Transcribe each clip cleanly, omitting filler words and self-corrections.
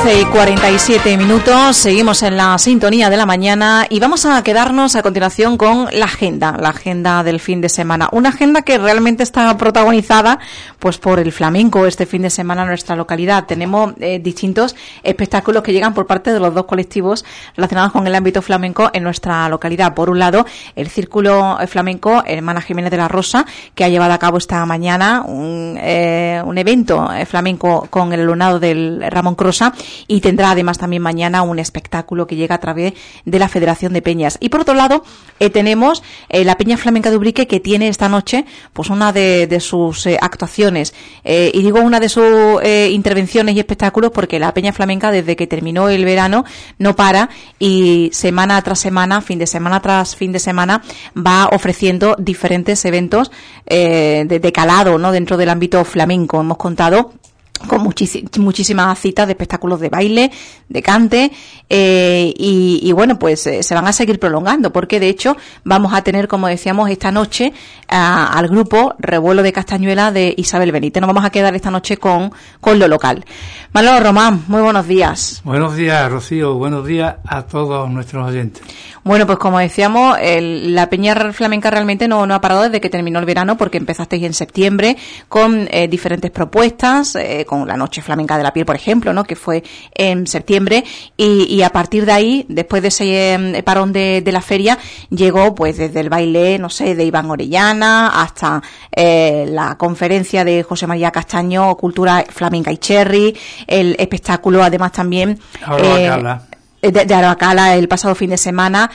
11:47, seguimos en la sintonía de la mañana y vamos a quedarnos a continuación con la agenda del fin de semana. Una agenda que realmente está protagonizada pues por el flamenco este fin de semana en nuestra localidad. Tenemos distintos espectáculos que llegan por parte de los dos colectivos relacionados con el ámbito flamenco en nuestra localidad. Por un lado, el Círculo Flamenco Hermana Jiménez de la Rosa, que ha llevado a cabo esta mañana un evento flamenco con el alumnado del Ramón Crosa, y tendrá además también mañana un espectáculo que llega a través de la Federación de Peñas. Y por otro lado tenemos la Peña Flamenca de Ubrique, que tiene esta noche pues una de sus actuaciones, y digo una de sus intervenciones y espectáculos porque la Peña Flamenca, desde que terminó el verano, no para, y semana tras semana, fin de semana tras fin de semana, va ofreciendo diferentes eventos de calado, ¿no?, dentro del ámbito flamenco. Hemos contado con muchísimas citas de espectáculos de baile, de cante, y bueno, pues se van a seguir prolongando, porque de hecho vamos a tener, como decíamos, esta noche al grupo Revuelo de Castañuela de Isabel Benítez. Nos vamos a quedar esta noche con lo local. Manolo Román, muy buenos días. Buenos días, Rocío, buenos días a todos nuestros oyentes. Bueno, pues como decíamos, la Peña Flamenca realmente no ha parado desde que terminó el verano, porque empezasteis en septiembre con diferentes propuestas, con la Noche Flamenca de la Piel, por ejemplo, ¿no?, que fue en septiembre, y a partir de ahí, después de ese parón de la feria, llegó pues desde el baile, no sé, de Iván Orellana hasta la conferencia de José María Castaño, Cultura Flamenca y Cherry, el espectáculo además también de Arabacala el pasado fin de semana,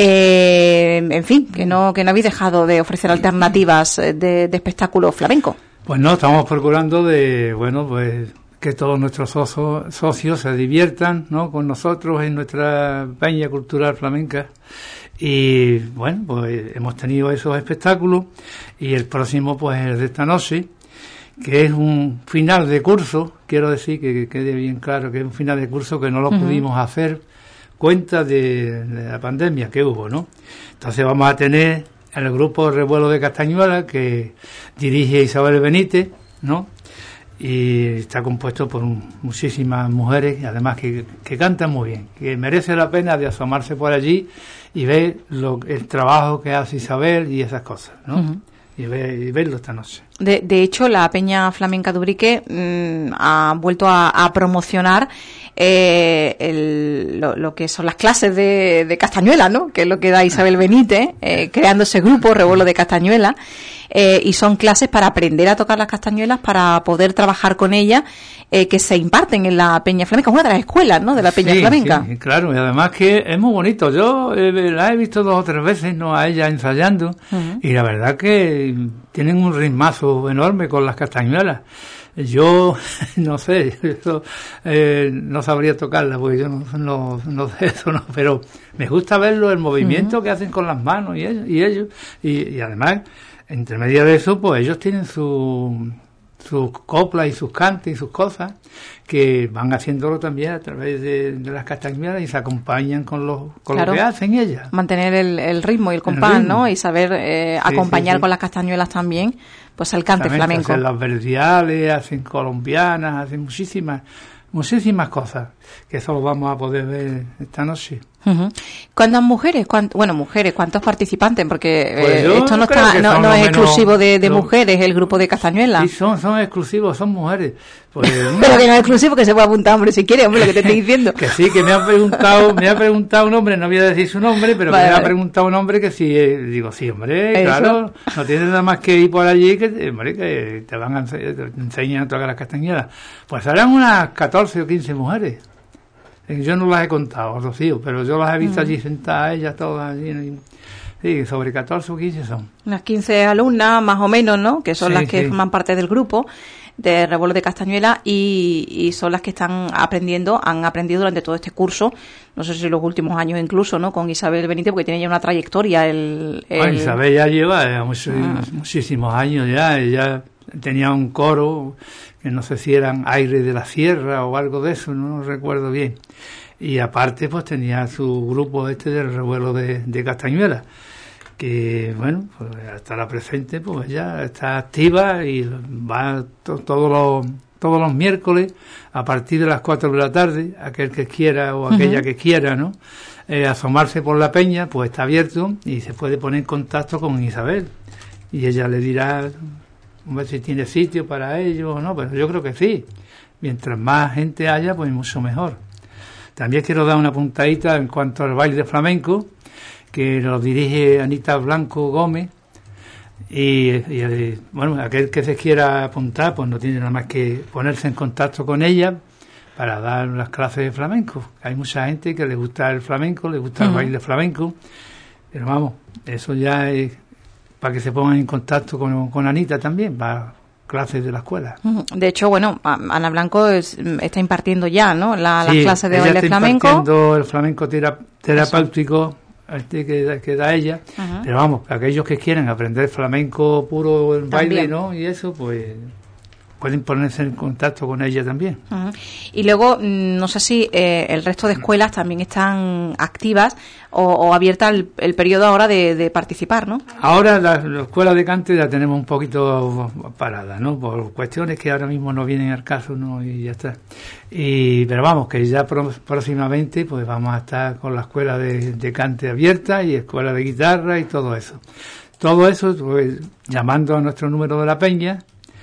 en fin, que no habéis dejado de ofrecer alternativas de espectáculo flamenco. Pues no, estamos procurando pues que todos nuestros socios se diviertan, ¿no?, con nosotros en nuestra peña cultural flamenca. Y bueno, pues hemos tenido esos espectáculos, y el próximo pues es de esta noche, que es un final de curso. Quiero decir que quede bien claro que es un final de curso que no lo pudimos hacer cuenta de la pandemia que hubo, ¿no? Entonces vamos a tener el grupo Revuelo de Castañuela, que dirige Isabel Benítez, ¿no?, y está compuesto por muchísimas mujeres, y además que cantan muy bien, que merece la pena de asomarse por allí y ver el trabajo que hace Isabel y esas cosas, ¿no? Uh-huh. Y verlo esta noche. De hecho, la Peña Flamenca de Ubrique ha vuelto a promocionar lo que son las clases de Castañuela, ¿no?, que es lo que da Isabel Benítez, creando ese grupo Revuelo de Castañuela, y son clases para aprender a tocar las castañuelas, para poder trabajar con ellas, que se imparten en la Peña Flamenca, es una de las escuelas, ¿no?, de la Peña Flamenca. Sí, claro, y además que es muy bonito. Yo la he visto 2 o 3 veces, ¿no?, a ella ensayando, uh-huh, y la verdad que tienen un ritmazo enorme con las castañuelas. Yo no sé, no sabría tocarla, porque yo no sé eso, no, pero me gusta verlo, el movimiento uh-huh que hacen con las manos y ellos, y además, entre medio de eso, pues ellos tienen sus coplas y sus cantes y sus cosas, que van haciéndolo también a través de las castañuelas, y se acompañan con lo que hacen ellas. Mantener el ritmo y el compás, ¿no?, y saber acompañar con las castañuelas también, pues el cante flamenco. Hacen las verdiales, hacen colombianas, hacen muchísimas cosas, que eso lo vamos a poder ver esta noche. Uh-huh. ¿Cuántas mujeres? ¿Cuántos participantes? Porque pues esto no es exclusivo de mujeres, el grupo de Castañuela. Sí, son exclusivos, son mujeres. Pues, pero que no es exclusivo, que se puede apuntar, hombre, si quiere, hombre, lo que te estoy diciendo. Que sí, que me ha preguntado un hombre, no voy a decir su nombre, pero vale, que me ha preguntado un hombre que sí, digo, sí, hombre, ¿eso? Claro, no tienes nada más que ir por allí, que te van a te enseñan a tocar las castañuelas. Pues harán unas 14 o 15 mujeres. Yo no las he contado, Rocío, pero yo las he visto allí sentadas, ellas todas allí. Sí, sobre 14 o 15 son. Unas 15 alumnas, más o menos, ¿no?, que son las que forman parte del grupo de Revuelo de Castañuela, y son las que han aprendido durante todo este curso, no sé si los últimos años incluso, ¿no?, con Isabel Benítez, porque tiene ya una trayectoria. Isabel ya lleva muchísimos años ya. Ella tenía un coro, que no sé si eran Aire de la Sierra o algo de eso, no recuerdo bien. Y aparte pues tenía su grupo del Revuelo de Castañuela, que bueno, pues hasta la presente pues ya está activa, y va todos todos los miércoles, a partir de las 4 de la tarde, aquel que quiera o aquella que quiera, ¿no? Asomarse por la peña, pues está abierto y se puede poner en contacto con Isabel. Y ella le dirá, a ver si tiene sitio para ello o no, pero yo creo que sí. Mientras más gente haya, pues mucho mejor. También quiero dar una puntadita en cuanto al baile de flamenco, que lo dirige Anita Blanco Gómez. Y bueno, aquel que se quiera apuntar, pues no tiene nada más que ponerse en contacto con ella para dar las clases de flamenco. Hay mucha gente que le gusta el flamenco, le gusta el baile flamenco, pero vamos, eso ya es para que se pongan en contacto con Anita también, para clases de la escuela. De hecho, bueno, Ana Blanco está impartiendo ya, ¿no? Las clases de ella baile está flamenco. Impartiendo el flamenco terapéutico que da ella, pero vamos, aquellos que quieren aprender flamenco puro en baile, ¿no? Y eso, pues pueden ponerse en contacto con ella también. Y luego, no sé si el resto de escuelas también están activas o abiertas el periodo ahora de participar, ¿no? Ahora la escuela de cante la tenemos un poquito parada, ¿no? Por cuestiones que ahora mismo no vienen al caso, ¿no? Y ya está. Pero vamos, que ya próximamente pues vamos a estar con la escuela de cante abierta y escuela de guitarra y todo eso. Todo eso, pues, llamando a nuestro número de la peña.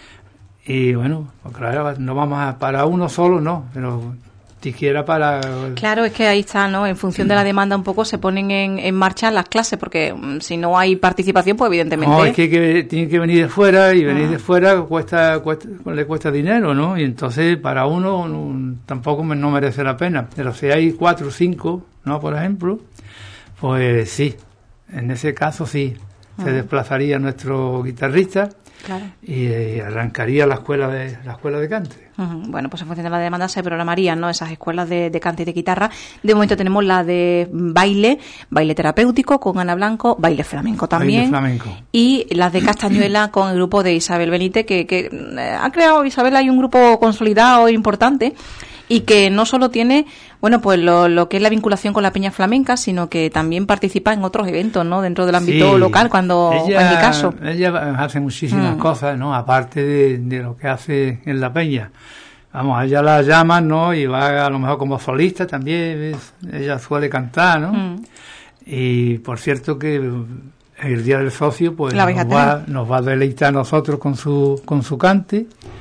Y bueno, claro, no vamos a para uno solo, no, pero siquiera para... Claro, es que ahí está, ¿no? En función de la demanda un poco se ponen en marcha las clases, porque si no hay participación, pues evidentemente... No, es que tiene que venir de fuera, y venir de fuera le cuesta dinero, ¿no? Y entonces para uno tampoco no merece la pena. Pero si hay 4 o 5, ¿no? Por ejemplo, pues sí, en ese caso sí, se desplazaría nuestro guitarrista. Claro. Y arrancaría la escuela de cante. Bueno, pues en función de la demanda se programarían, ¿no? Esas escuelas de cante y de guitarra. De momento tenemos la de baile terapéutico con Ana Blanco, baile flamenco también. Baile flamenco. Y las de Castañuela con el grupo de Isabel Benítez, que ha creado Isabel, hay un grupo consolidado importante. Y que no solo tiene, bueno, pues lo que es la vinculación con la peña flamenca, sino que también participa en otros eventos, ¿no? Dentro del ámbito local, cuando en mi caso. Ella hace muchísimas cosas, ¿no? Aparte de lo que hace en la peña. Vamos, a ella la llaman, ¿no? Y va a lo mejor como solista también, ella suele cantar, ¿no? Y por cierto que el Día del Socio, pues nos va a deleitar a nosotros con su cante.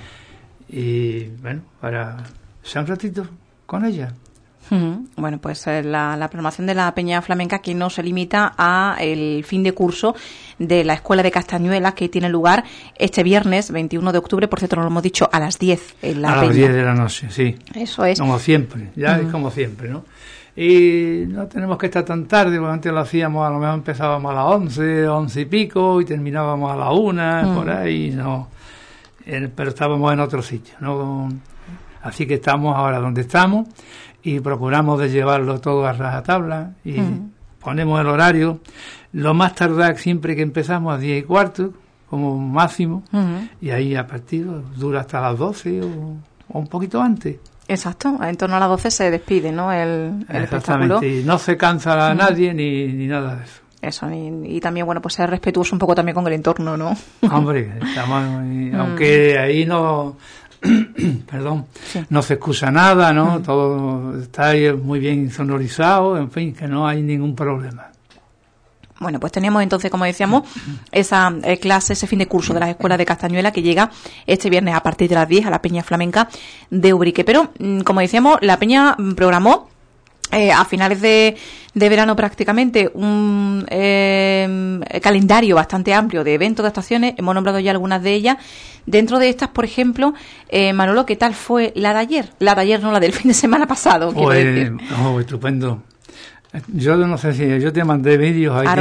Y bueno, para... un ratito con ella. Bueno, pues la programación de la Peña Flamenca, que no se limita a el fin de curso de la Escuela de Castañuelas, que tiene lugar este viernes 21 de octubre, por cierto, nos lo hemos dicho, a las 10 en la Peña. A las 10 de la noche, sí. Eso es. Como siempre, es como siempre, ¿no? Y no tenemos que estar tan tarde, porque antes lo hacíamos, a lo mejor empezábamos a las 11 y pico, y terminábamos a las 1, por ahí, no. Pero estábamos en otro sitio, ¿no? Así que estamos ahora donde estamos y procuramos de llevarlo todo a rajatabla y ponemos el horario. Lo más tardar siempre que empezamos a 10:15, como máximo, y ahí a partir dura hasta las 12 o un poquito antes. Exacto, en torno a las 12 se despide, ¿no? El espectáculo. Y no se cansa a nadie ni nada de eso. Eso, y también, bueno, pues ser respetuoso un poco también con el entorno, ¿no? Hombre, aunque ahí no... Perdón, no se excusa nada, ¿no? Todo está ahí muy bien sonorizado, en fin, que no hay ningún problema. Bueno, pues teníamos entonces, como decíamos, esa clase, ese fin de curso de las escuelas de Castañuela que llega este viernes a partir de las 10 a la Peña Flamenca de Ubrique. Pero, como decíamos, la Peña programó a finales de verano prácticamente un calendario bastante amplio de eventos, de actuaciones. Hemos nombrado ya algunas de ellas. Dentro de estas, por ejemplo, Manolo, ¿qué tal fue la de ayer? La de ayer, no la del fin de semana pasado, quiero decir. Estupendo. Yo no sé si yo te mandé vídeos ahí.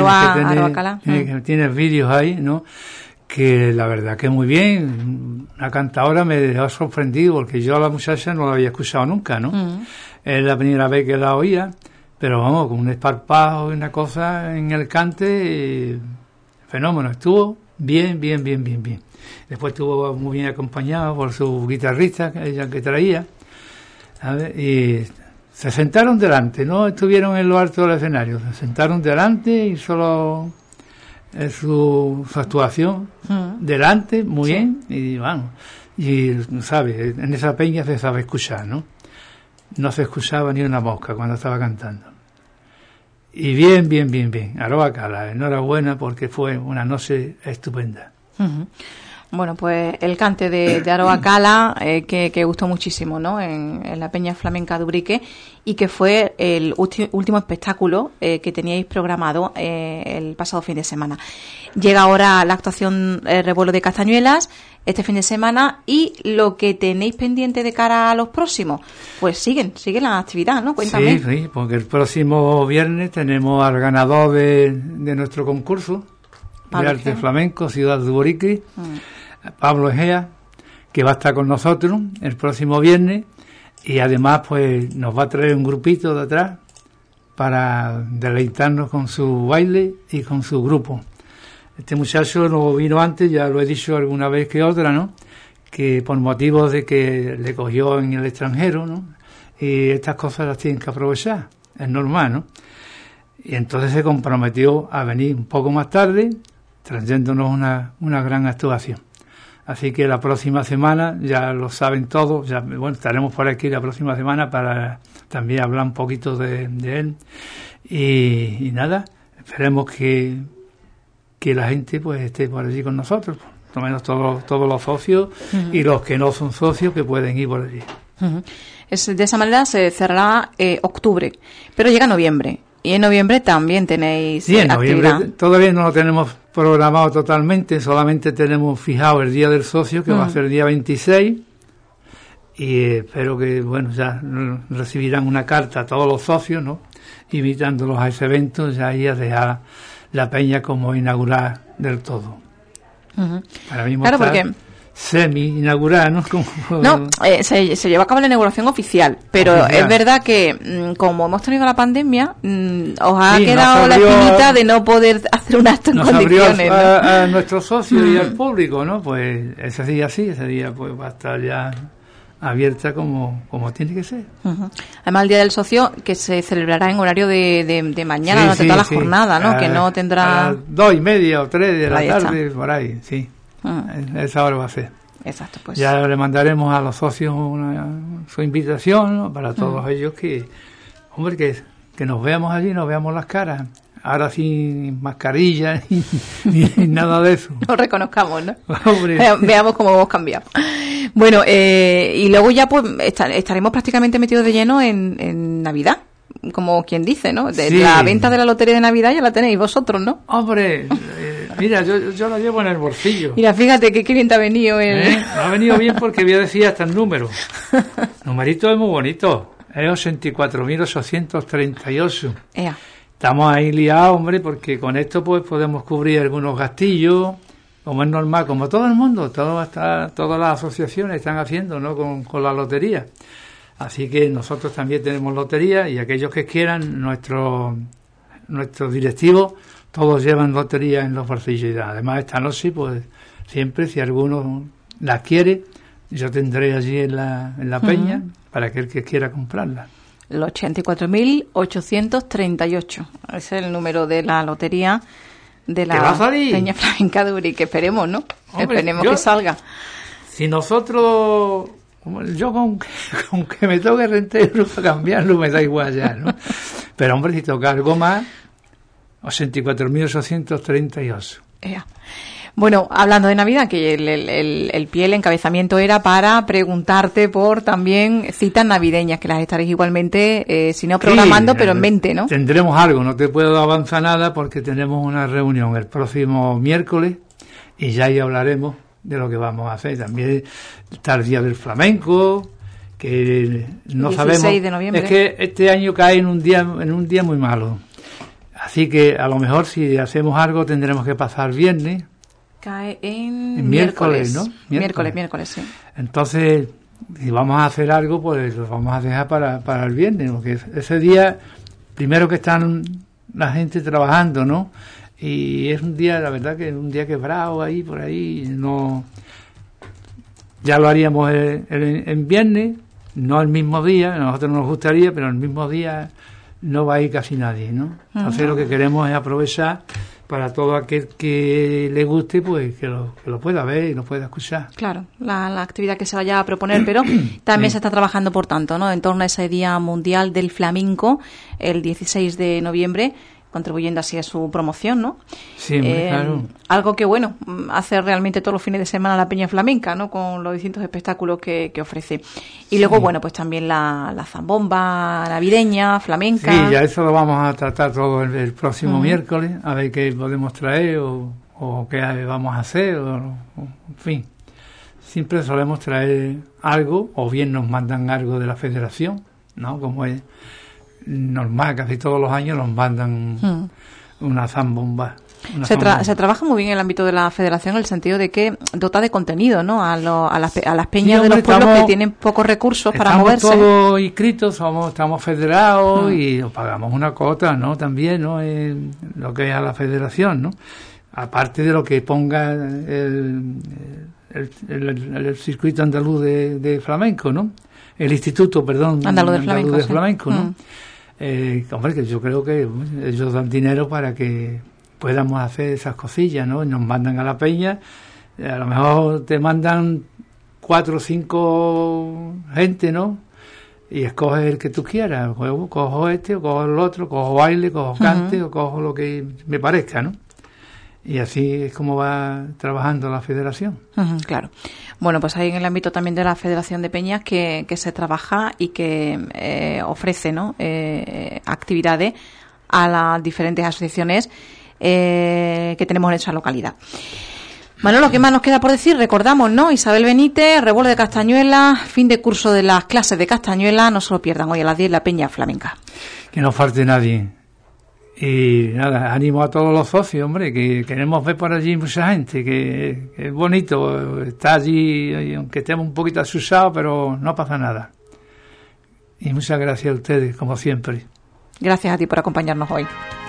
Tienes vídeos ahí, ¿no? Que la verdad que muy bien. Una cantadora me dejó sorprendido porque yo a la muchacha no la había escuchado nunca, ¿no? Es la primera vez que la oía, pero vamos, con un esparpajo y una cosa en el cante, fenómeno. Estuvo bien. Después estuvo muy bien acompañado por su guitarrista, ella que traía, ¿sabes? Y se sentaron delante, no estuvieron en lo alto del escenario, se sentaron delante y solo su actuación delante, muy bien, y vamos, Y, ¿sabes? En esa peña se sabe escuchar, ¿no? No se escuchaba ni una mosca cuando estaba cantando. Y bien. Aroa Cala, enhorabuena porque fue una noche estupenda. Uh-huh. Bueno, pues el cante de Aroa Cala, que gustó muchísimo, ¿no? En la Peña Flamenca de Ubrique, y que fue el último espectáculo que teníais programado el pasado fin de semana. Llega ahora la actuación Revuelo de Castañuelas este fin de semana, y lo que tenéis pendiente de cara a los próximos, pues sigue la actividad, ¿no? Cuéntame. Sí, porque el próximo viernes tenemos al ganador de nuestro concurso de arte flamenco, Ciudad de Ubrique, Pablo Egea, que va a estar con nosotros el próximo viernes, y además pues nos va a traer un grupito de atrás para deleitarnos con su baile y con su grupo. Este muchacho no vino antes, ya lo he dicho alguna vez que otra, ¿no? Que por motivos de que le cogió en el extranjero, ¿no? Y estas cosas las tienen que aprovechar, es normal, ¿no? Y entonces se comprometió a venir un poco más tarde, trayéndonos una gran actuación. Así que la próxima semana, ya lo saben todos, estaremos por aquí la próxima semana para también hablar un poquito de él. Y nada, esperemos que la gente pues esté por allí con nosotros, por lo menos todos los socios y los que no son socios que pueden ir por allí. De esa manera se cerrará octubre, pero llega noviembre. Y en noviembre también tenéis en actividad. Noviembre todavía no lo tenemos programado totalmente, solamente tenemos fijado el Día del Socio, que va a ser el día 26, y espero que, ya recibirán una carta a todos los socios, ¿no? Invitándolos a ese evento, ya ahí a dejar la peña como inaugurar del todo. Para mí claro, porque semi-inaugurar, ¿no? Se lleva a cabo la inauguración oficial, pero es verdad que como hemos tenido la pandemia, os ha quedado la espinita de no poder hacer un acto en condiciones. A nuestros socios y al público, ¿no? Pues ese día pues va a estar ya abierta como tiene que ser. Además, el Día del Socio, que se celebrará en horario de mañana durante toda la jornada, ¿no? Que no tendrá... A las 2:30 o 3 de la tarde, por ahí, sí. Esa hora va a ser. Exacto, pues. Ya le mandaremos a los socios su invitación, ¿no? Para todos ellos que nos veamos allí, nos veamos las caras. Ahora sin mascarilla ni nada de eso. Nos reconozcamos, ¿no? Veamos cómo hemos cambiado. Bueno, y luego ya pues estaremos prácticamente metidos de lleno en Navidad, como quien dice, ¿no? La venta de la lotería de Navidad ya la tenéis vosotros, ¿no? Hombre, mira, yo la llevo en el bolsillo. Mira, fíjate qué bien te ha venido Me ha venido bien porque voy a decir hasta el número. El numerito es muy bonito, es 84.838. Estamos ahí liados, hombre, porque con esto pues podemos cubrir algunos gastillos, como es normal, como todo el mundo, todas las asociaciones están haciendo, ¿no? Con la lotería. Así que nosotros también tenemos lotería, y aquellos que quieran, nuestros directivos, todos llevan lotería en los bolsillos. Y además esta noche, pues siempre, si alguno la quiere, yo tendré allí en la peña para aquel que quiera comprarla. El 84.838 es el número de la lotería de la Peña Flamenca de Ubrique. Esperemos, ¿no? Hombre, esperemos que salga. Si nosotros, yo con que me toque rentero para cambiarlo me da igual ya, ¿no? Pero hombre, si toca algo más, 84.838. Bueno, hablando de Navidad, que el encabezamiento era para preguntarte por también citas navideñas, que las estaréis igualmente, si no programando, pero en mente, ¿no? Tendremos algo, no te puedo avanzar nada porque tenemos una reunión el próximo miércoles y ya ahí hablaremos de lo que vamos a hacer. También está el Día del Flamenco, que no 16 sabemos. De noviembre. Es que este año cae en un día muy malo. Así que a lo mejor si hacemos algo tendremos que pasar viernes. Cae en miércoles, ¿no? Miércoles, sí. Entonces, si vamos a hacer algo, pues lo vamos a dejar para el viernes, porque ese día, primero que están la gente trabajando, ¿no? Y es un día, la verdad que es un día quebrado ahí, por ahí, no... Ya lo haríamos en viernes, no el mismo día, a nosotros nos gustaría, pero el mismo día no va a ir casi nadie, ¿no? Entonces lo que queremos es aprovechar para todo aquel que le guste, pues que lo pueda ver y lo pueda escuchar. Claro, la actividad que se vaya a proponer, pero también se está trabajando, por tanto, ¿no?, en torno a ese Día Mundial del Flamenco, el 16 de noviembre, contribuyendo así a su promoción, ¿no? Sí, claro. Algo que, bueno, hace realmente todos los fines de semana la Peña Flamenca, ¿no?, con los distintos espectáculos que ofrece. Y luego, bueno, pues también la zambomba navideña, flamenca. Sí, ya eso lo vamos a tratar todo el próximo miércoles, a ver qué podemos traer o qué vamos a hacer, en fin. Siempre solemos traer algo, o bien nos mandan algo de la federación, ¿no?, como es normal, casi todos los años nos mandan una zambomba. Se trabaja muy bien en el ámbito de la federación en el sentido de que dota de contenido, ¿no?, a las peñas de los pueblos que tienen pocos recursos para moverse. Estamos todos inscritos, estamos federados y pagamos una cuota, ¿no?, también, ¿no?, en lo que es a la federación, ¿no?, aparte de lo que ponga el circuito andaluz de flamenco, ¿no?, el instituto, perdón, andaluz de flamenco, ¿no? Hombre, que yo creo que ellos dan dinero para que podamos hacer esas cosillas, ¿no? Nos mandan a la peña, a lo mejor te mandan 4 o 5 gente, ¿no? Y escoges el que tú quieras, cojo este, o cojo el otro, cojo baile, cojo cante, o cojo lo que me parezca, ¿no? Y así es como va trabajando la federación. Claro. Bueno, pues hay en el ámbito también de la Federación de Peñas que se trabaja y que ofrece, ¿no?, actividades a las diferentes asociaciones que tenemos en esa localidad. Manolo, ¿qué más nos queda por decir? Recordamos, ¿no?, Isabel Benítez, Revuelo de Castañuela, fin de curso de las clases de Castañuela, no se lo pierdan hoy a las 10 la Peña Flamenca. Que no falte nadie. Y nada, animo a todos los socios, hombre, que queremos ver por allí mucha gente, que es bonito estar allí, aunque estemos un poquito asustados, pero no pasa nada. Y muchas gracias a ustedes, como siempre. Gracias a ti por acompañarnos hoy.